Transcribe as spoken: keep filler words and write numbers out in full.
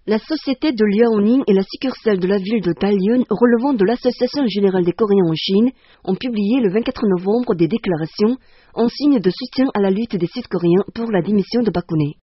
La société de Liaoning et la succursale de la ville de Dalian, relevant de l'Association générale des Coréens en Chine, ont publié le vingt-quatre novembre des déclarations en signe de soutien à la lutte des Sud-Coréens pour la démission de Park Geun-hye.